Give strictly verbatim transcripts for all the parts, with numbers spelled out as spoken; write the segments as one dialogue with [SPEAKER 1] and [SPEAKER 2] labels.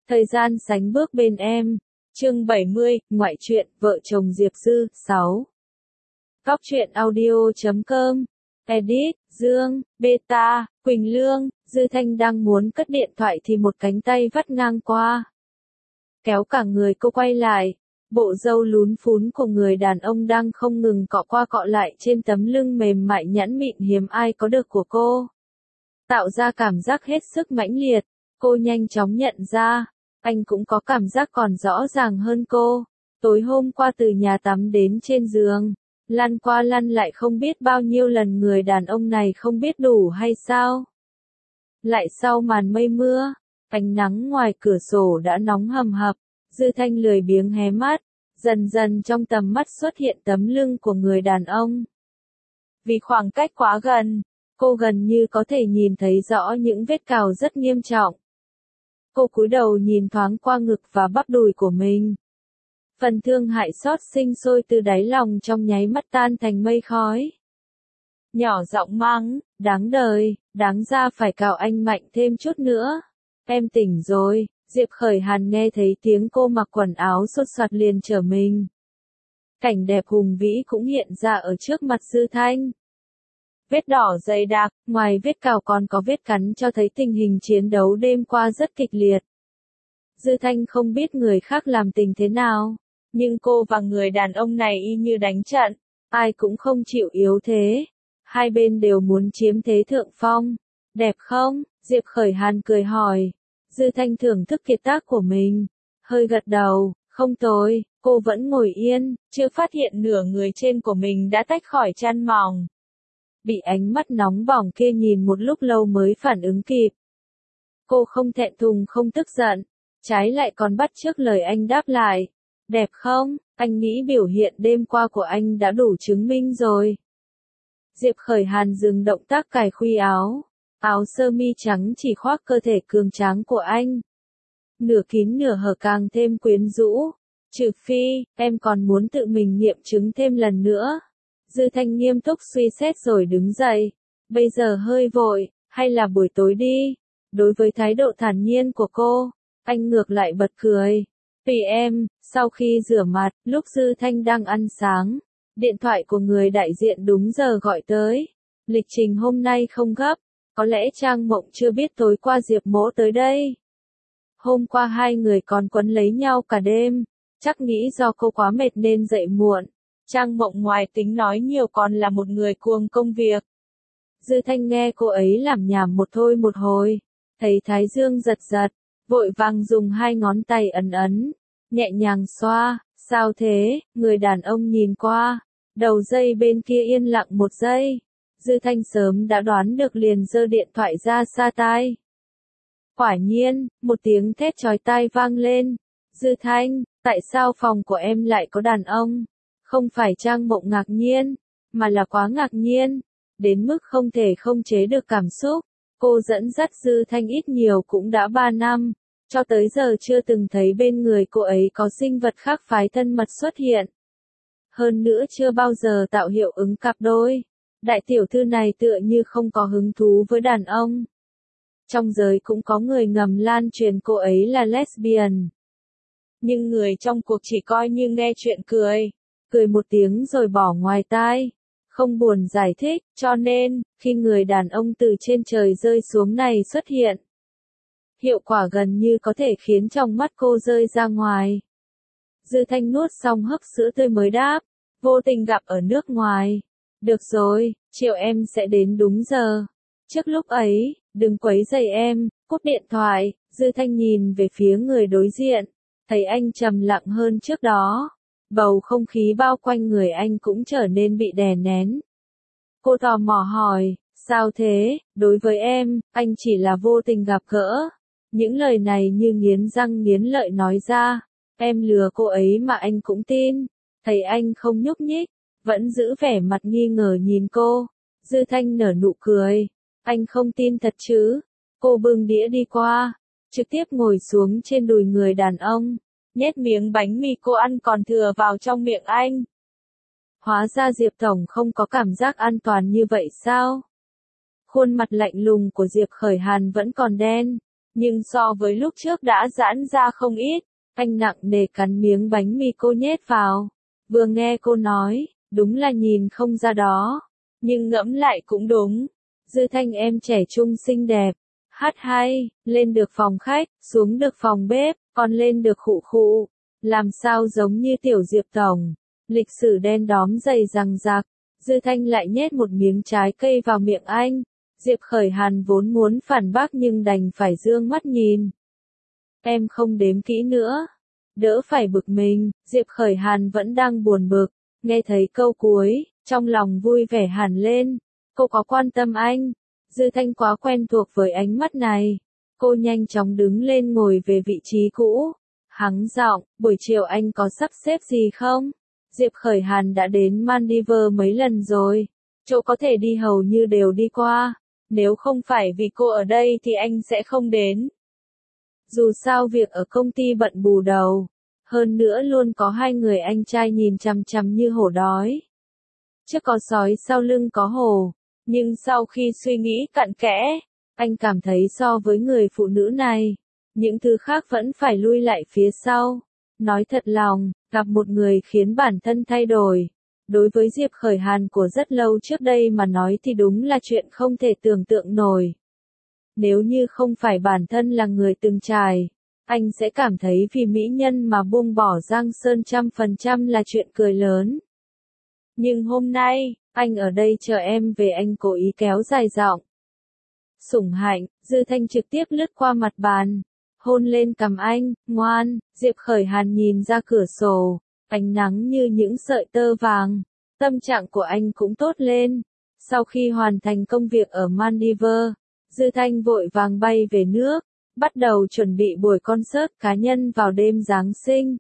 [SPEAKER 1] Thời gian sánh bước bên em. Chương bảy mươi, ngoại truyện, vợ chồng Diệp Dư, sáu. Góc truyện audio chấm com. Edit, Dương, Beta, Quỳnh Lương. Dư Thanh đang muốn cất điện thoại thì một cánh tay vắt ngang qua. Kéo cả người cô quay lại. Bộ râu lún phún của người đàn ông đang không ngừng cọ qua cọ lại trên tấm lưng mềm mại nhẵn mịn hiếm ai có được của cô. Tạo ra cảm giác hết sức mãnh liệt. Cô nhanh chóng nhận ra. Anh cũng có cảm giác còn rõ ràng hơn cô. Tối hôm qua từ nhà tắm đến trên giường, lăn qua lăn lại không biết bao nhiêu lần người đàn ông này không biết đủ hay sao. Lại sau màn mây mưa, ánh nắng ngoài cửa sổ đã nóng hầm hập, Dư Thanh lười biếng hé mắt, dần dần trong tầm mắt xuất hiện tấm lưng của người đàn ông. Vì khoảng cách quá gần, cô gần như có thể nhìn thấy rõ những vết cào rất nghiêm trọng. Cô cúi đầu nhìn thoáng qua ngực và bắp đùi của mình. Phần thương hại xót sinh sôi từ đáy lòng trong nháy mắt tan thành mây khói. Nhỏ giọng mắng, đáng đời, đáng ra phải cào anh mạnh thêm chút nữa. Em tỉnh rồi. Diệp Khởi Hàn nghe thấy tiếng cô mặc quần áo sốt soạt liền trở mình. Cảnh đẹp hùng vĩ cũng hiện ra ở trước mặt Dư Thanh. Vết đỏ dày đặc, ngoài vết cào còn có vết cắn cho thấy tình hình chiến đấu đêm qua rất kịch liệt. Dư Thanh không biết người khác làm tình thế nào, nhưng cô và người đàn ông này y như đánh trận, ai cũng không chịu yếu thế. Hai bên đều muốn chiếm thế thượng phong. Đẹp không? Diệp Khởi Hàn cười hỏi. Dư Thanh thưởng thức kiệt tác của mình, hơi gật đầu, không tồi. Cô vẫn ngồi yên, chưa phát hiện nửa người trên của mình đã tách khỏi chăn mỏng. Bị ánh mắt nóng bỏng kia nhìn một lúc lâu mới phản ứng kịp. Cô không thẹn thùng không tức giận, trái lại còn bắt chước lời anh đáp lại. Đẹp không? Anh nghĩ biểu hiện đêm qua của anh đã đủ chứng minh rồi. Diệp Khởi Hàn dừng động tác cài khuy áo. Áo sơ mi trắng chỉ khoác cơ thể cường tráng của anh. Nửa kín nửa hở càng thêm quyến rũ. Trừ phi, em còn muốn tự mình nghiệm chứng thêm lần nữa. Dư Thanh nghiêm túc suy xét rồi đứng dậy. Bây giờ hơi vội, hay là buổi tối đi? Đối với thái độ thản nhiên của cô, anh ngược lại bật cười. Tùy em. Sau khi rửa mặt, lúc Dư Thanh đang ăn sáng, điện thoại của người đại diện đúng giờ gọi tới. Lịch trình hôm nay không gấp, có lẽ Trang Mộng chưa biết tối qua Diệp Mỗ tới đây. Hôm qua hai người còn quấn lấy nhau cả đêm, chắc nghĩ do cô quá mệt nên dậy muộn. Trang Mộng ngoài tính nói nhiều còn là một người cuồng công việc. Dư Thanh nghe cô ấy làm nhảm một thôi một hồi, thấy thái dương giật giật, vội vàng dùng hai ngón tay ấn ấn, nhẹ nhàng xoa. Sao thế? Người đàn ông nhìn qua, đầu dây bên kia yên lặng một giây. Dư Thanh sớm đã đoán được liền giơ điện thoại ra xa tai. Quả nhiên, một tiếng thét chói tai vang lên. Dư Thanh, tại sao phòng của em lại có đàn ông? Không phải Trang Mộng ngạc nhiên, mà là quá ngạc nhiên, đến mức không thể không chế được cảm xúc. Cô dẫn dắt Dư Thanh ít nhiều cũng đã ba năm, cho tới giờ chưa từng thấy bên người cô ấy có sinh vật khác phái thân mật xuất hiện. Hơn nữa chưa bao giờ tạo hiệu ứng cặp đôi. Đại tiểu thư này tựa như không có hứng thú với đàn ông. Trong giới cũng có người ngầm lan truyền cô ấy là lesbian. Nhưng người trong cuộc chỉ coi như nghe chuyện cười. Cười một tiếng rồi bỏ ngoài tai. Không buồn giải thích, cho nên, khi người đàn ông từ trên trời rơi xuống này xuất hiện, hiệu quả gần như có thể khiến trong mắt cô rơi ra ngoài. Dư Thanh nuốt xong hớp sữa tươi mới đáp. Vô tình gặp ở nước ngoài. Được rồi, chiều em sẽ đến đúng giờ. Trước lúc ấy, đừng quấy rầy em. Cúp điện thoại, Dư Thanh nhìn về phía người đối diện, thấy anh trầm lặng hơn trước đó. Bầu không khí bao quanh người anh cũng trở nên bị đè nén. Cô tò mò hỏi, sao thế? Đối với em, anh chỉ là vô tình gặp gỡ. Những lời này như nghiến răng nghiến lợi nói ra. Em lừa cô ấy mà anh cũng tin. Thấy anh không nhúc nhích, vẫn giữ vẻ mặt nghi ngờ nhìn cô. Dư Thanh nở nụ cười. Anh không tin thật chứ? Cô bưng đĩa đi qua, trực tiếp ngồi xuống trên đùi người đàn ông, nhét miếng bánh mì cô ăn còn thừa vào trong miệng anh. Hóa ra Diệp Tổng không có cảm giác an toàn như vậy sao? Khuôn mặt lạnh lùng của Diệp Khởi Hàn vẫn còn đen, nhưng so với lúc trước đã giãn ra không ít. Anh nặng nề cắn miếng bánh mì cô nhét vào. Vừa nghe cô nói, đúng là nhìn không ra đó. Nhưng ngẫm lại cũng đúng. Dư Thanh em trẻ trung xinh đẹp. Hát hay, lên được phòng khách, xuống được phòng bếp, còn lên được khụ khụ. Làm sao giống như tiểu Diệp Tổng. Lịch sử đen đóm dày rằng rạc. Dư Thanh lại nhét một miếng trái cây vào miệng anh. Diệp Khởi Hàn vốn muốn phản bác nhưng đành phải dương mắt nhìn. Em không đếm kỹ nữa. Đỡ phải bực mình, Diệp Khởi Hàn vẫn đang buồn bực. Nghe thấy câu cuối, trong lòng vui vẻ hẳn lên. Cô có quan tâm anh. Dư Thanh quá quen thuộc với ánh mắt này. Cô nhanh chóng đứng lên ngồi về vị trí cũ. Hắng giọng, buổi chiều anh có sắp xếp gì không? Diệp Khởi Hàn đã đến Maldives mấy lần rồi. Chỗ có thể đi hầu như đều đi qua. Nếu không phải vì cô ở đây thì anh sẽ không đến. Dù sao việc ở công ty bận bù đầu. Hơn nữa luôn có hai người anh trai nhìn chằm chằm như hổ đói. Trước có sói sau lưng có hổ. Nhưng sau khi suy nghĩ cặn kẽ, anh cảm thấy so với người phụ nữ này, những thứ khác vẫn phải lui lại phía sau. Nói thật lòng, gặp một người khiến bản thân thay đổi. Đối với Diệp Khởi Hàn của rất lâu trước đây mà nói thì đúng là chuyện không thể tưởng tượng nổi. Nếu như không phải bản thân là người từng trải, anh sẽ cảm thấy vì mỹ nhân mà buông bỏ Giang Sơn trăm phần trăm là chuyện cười lớn. Nhưng hôm nay, anh ở đây chờ em về, anh cố ý kéo dài giọng. Sủng hạnh, Dư Thanh trực tiếp lướt qua mặt bàn, hôn lên cằm anh, ngoan. Diệp Khởi Hàn nhìn ra cửa sổ, ánh nắng như những sợi tơ vàng, tâm trạng của anh cũng tốt lên. Sau khi hoàn thành công việc ở Maldives, Dư Thanh vội vàng bay về nước, bắt đầu chuẩn bị buổi concert cá nhân vào đêm Giáng sinh.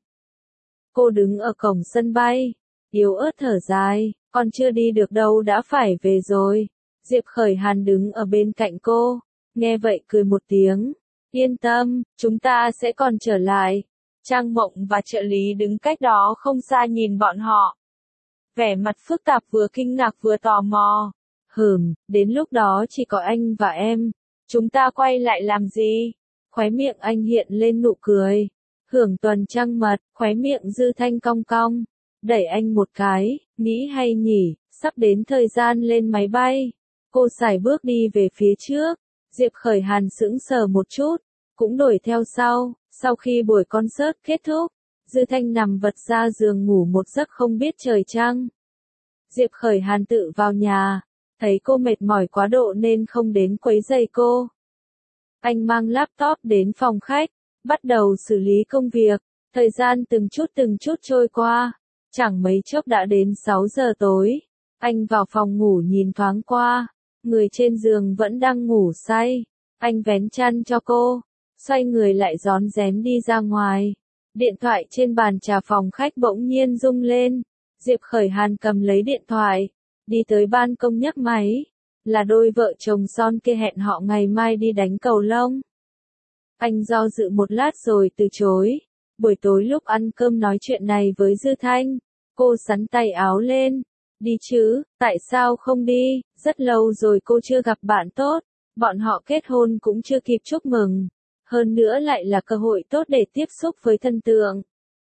[SPEAKER 1] Cô đứng ở cổng sân bay, yếu ớt thở dài, còn chưa đi được đâu đã phải về rồi. Diệp Khởi Hàn đứng ở bên cạnh cô, nghe vậy cười một tiếng. Yên tâm, chúng ta sẽ còn trở lại. Trang Mộng và trợ lý đứng cách đó không xa nhìn bọn họ. Vẻ mặt phức tạp, vừa kinh ngạc vừa tò mò. Hừm, đến lúc đó chỉ có anh và em. Chúng ta quay lại làm gì? Khóe miệng anh hiện lên nụ cười. Hưởng tuần trăng mật, khóe miệng Dư Thanh cong cong. Đẩy anh một cái, nghĩ hay nhỉ, sắp đến thời gian lên máy bay. Cô sải bước đi về phía trước. Diệp Khởi Hàn sững sờ một chút, cũng đuổi theo sau. Sau khi buổi concert kết thúc, Dư Thanh nằm vật ra giường ngủ một giấc không biết trời trăng. Diệp Khởi Hàn tự vào nhà, thấy cô mệt mỏi quá độ nên không đến quấy rầy cô. Anh mang laptop đến phòng khách, bắt đầu xử lý công việc. Thời gian từng chút từng chút trôi qua, chẳng mấy chốc đã đến sáu giờ tối. Anh vào phòng ngủ nhìn thoáng qua, người trên giường vẫn đang ngủ say. Anh vén chăn cho cô, xoay người lại rón rén đi ra ngoài. Điện thoại trên bàn trà phòng khách bỗng nhiên rung lên. Diệp Khởi Hàn cầm lấy điện thoại, đi tới ban công nhấc máy. Là đôi vợ chồng son kia hẹn họ ngày mai đi đánh cầu lông. Anh do dự một lát rồi từ chối. Buổi tối lúc ăn cơm nói chuyện này với Dư Thanh. Cô xắn tay áo lên. Đi chứ, tại sao không đi, rất lâu rồi cô chưa gặp bạn tốt. Bọn họ kết hôn cũng chưa kịp chúc mừng. Hơn nữa lại là cơ hội tốt để tiếp xúc với thần tượng.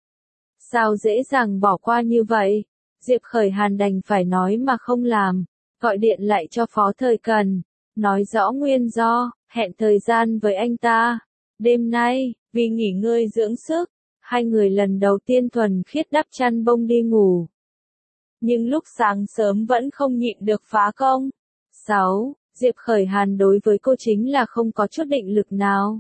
[SPEAKER 1] Sao dễ dàng bỏ qua như vậy? Diệp Khởi Hàn đành phải nói mà không làm. Gọi điện lại cho Phó Thời Cần, nói rõ nguyên do, hẹn thời gian với anh ta. Đêm nay, vì nghỉ ngơi dưỡng sức, hai người lần đầu tiên thuần khiết đắp chăn bông đi ngủ. Nhưng lúc sáng sớm vẫn không nhịn được phá công. sáu. Diệp Khởi Hàn đối với cô chính là không có chút định lực nào.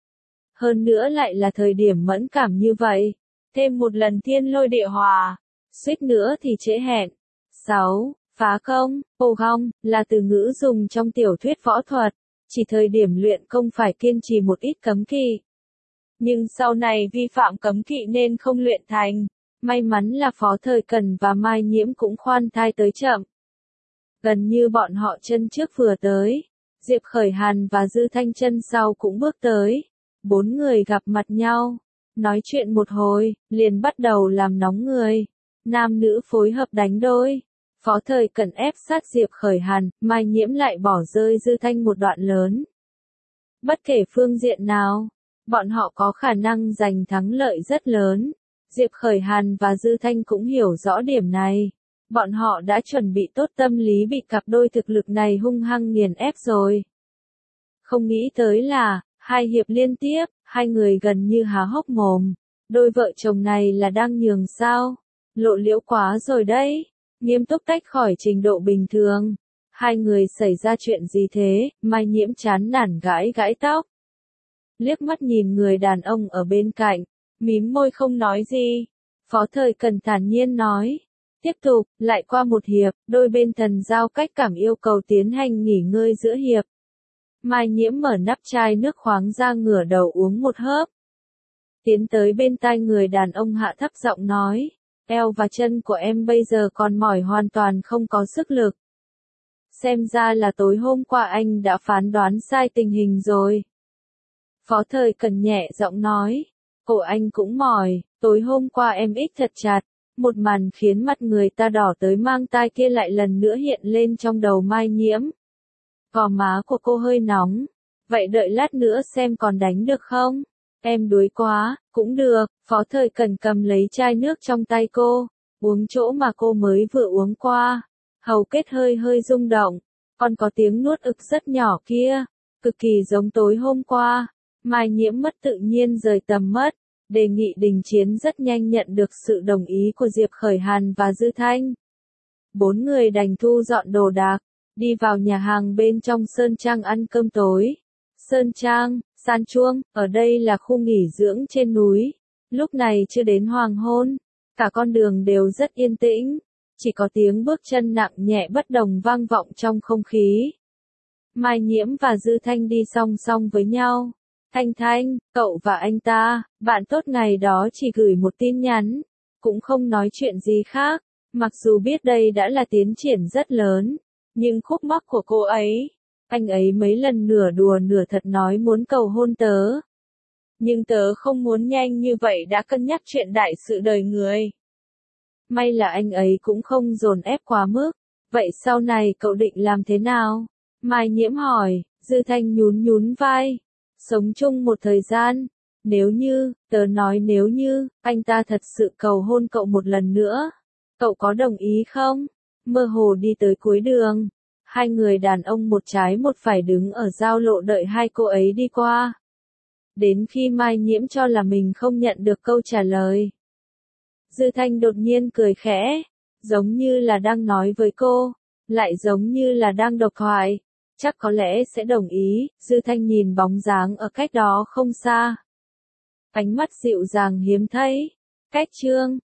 [SPEAKER 1] Hơn nữa lại là thời điểm mẫn cảm như vậy. Thêm một lần thiên lôi địa hòa, suýt nữa thì trễ hẹn. sáu. Phá công, phô hong, là từ ngữ dùng trong tiểu thuyết võ thuật, chỉ thời điểm luyện công phải kiên trì một ít cấm kỵ. Nhưng sau này vi phạm cấm kỵ nên không luyện thành. May mắn là Phó Thời Cần và Mai Nhiễm cũng khoan thai tới chậm. Gần như bọn họ chân trước vừa tới, Diệp Khởi Hàn và Dư Thanh chân sau cũng bước tới. Bốn người gặp mặt nhau, nói chuyện một hồi, liền bắt đầu làm nóng người. Nam nữ phối hợp đánh đôi. Phó Thời Cần ép sát Diệp Khởi Hàn, Mai Nhiễm lại bỏ rơi Dư Thanh một đoạn lớn. Bất kể phương diện nào, bọn họ có khả năng giành thắng lợi rất lớn. Diệp Khởi Hàn và Dư Thanh cũng hiểu rõ điểm này. Bọn họ đã chuẩn bị tốt tâm lý bị cặp đôi thực lực này hung hăng nghiền ép rồi. Không nghĩ tới là, hai hiệp liên tiếp, hai người gần như há hốc mồm. Đôi vợ chồng này là đang nhường sao? Lộ liễu quá rồi đấy. Nghiêm túc tách khỏi trình độ bình thường. Hai người xảy ra chuyện gì thế? Mai Nhiễm chán nản gãi gãi tóc. Liếc mắt nhìn người đàn ông ở bên cạnh, mím môi không nói gì. Phó Thời Cần thản nhiên nói. Tiếp tục, lại qua một hiệp, đôi bên thần giao cách cảm yêu cầu tiến hành nghỉ ngơi giữa hiệp. Mai Nhiễm mở nắp chai nước khoáng ra ngửa đầu uống một hớp. Tiến tới bên tai người đàn ông hạ thấp giọng nói, eo và chân của em bây giờ còn mỏi hoàn toàn không có sức lực. Xem ra là tối hôm qua anh đã phán đoán sai tình hình rồi. Phó Thời Cần nhẹ giọng nói, cổ anh cũng mỏi, tối hôm qua em ích thật chặt. Một màn khiến mặt người ta đỏ tới mang tai kia lại lần nữa hiện lên trong đầu Mai Nhiễm. Gò má của cô hơi nóng. Vậy đợi lát nữa xem còn đánh được không? Em đuối quá, cũng được. Phó Thời Cần cầm lấy chai nước trong tay cô, uống chỗ mà cô mới vừa uống qua. Hầu kết hơi hơi rung động, còn có tiếng nuốt ực rất nhỏ kia, cực kỳ giống tối hôm qua. Mai Nhiễm mất tự nhiên rời tầm mắt. Đề nghị đình chiến rất nhanh nhận được sự đồng ý của Diệp Khởi Hàn và Dư Thanh. Bốn người đành thu dọn đồ đạc, đi vào nhà hàng bên trong Sơn Trang ăn cơm tối. Sơn Trang, San Chuông, ở đây là khu nghỉ dưỡng trên núi. Lúc này chưa đến hoàng hôn, cả con đường đều rất yên tĩnh, chỉ có tiếng bước chân nặng nhẹ bất đồng vang vọng trong không khí. Mai Nhiễm và Dư Thanh đi song song với nhau. Thanh Thanh, cậu và anh ta, bạn tốt ngày đó chỉ gửi một tin nhắn, cũng không nói chuyện gì khác, mặc dù biết đây đã là tiến triển rất lớn, nhưng khúc mắc của cô ấy, anh ấy mấy lần nửa đùa nửa thật nói muốn cầu hôn tớ. Nhưng tớ không muốn nhanh như vậy đã cân nhắc chuyện đại sự đời người. May là anh ấy cũng không dồn ép quá mức, vậy sau này cậu định làm thế nào? Mai Nhiễm hỏi, Dư Thanh nhún nhún vai. Sống chung một thời gian, nếu như, tớ nói nếu như, anh ta thật sự cầu hôn cậu một lần nữa, cậu có đồng ý không? Mơ hồ đi tới cuối đường, hai người đàn ông một trái một phải đứng ở giao lộ đợi hai cô ấy đi qua. Đến khi Mai Nhiễm cho là mình không nhận được câu trả lời. Dư Thanh đột nhiên cười khẽ, giống như là đang nói với cô, lại giống như là đang độc thoại. Chắc có lẽ sẽ đồng ý. Dư Thanh nhìn bóng dáng ở cách đó không xa. Ánh mắt dịu dàng hiếm thấy. Cách chương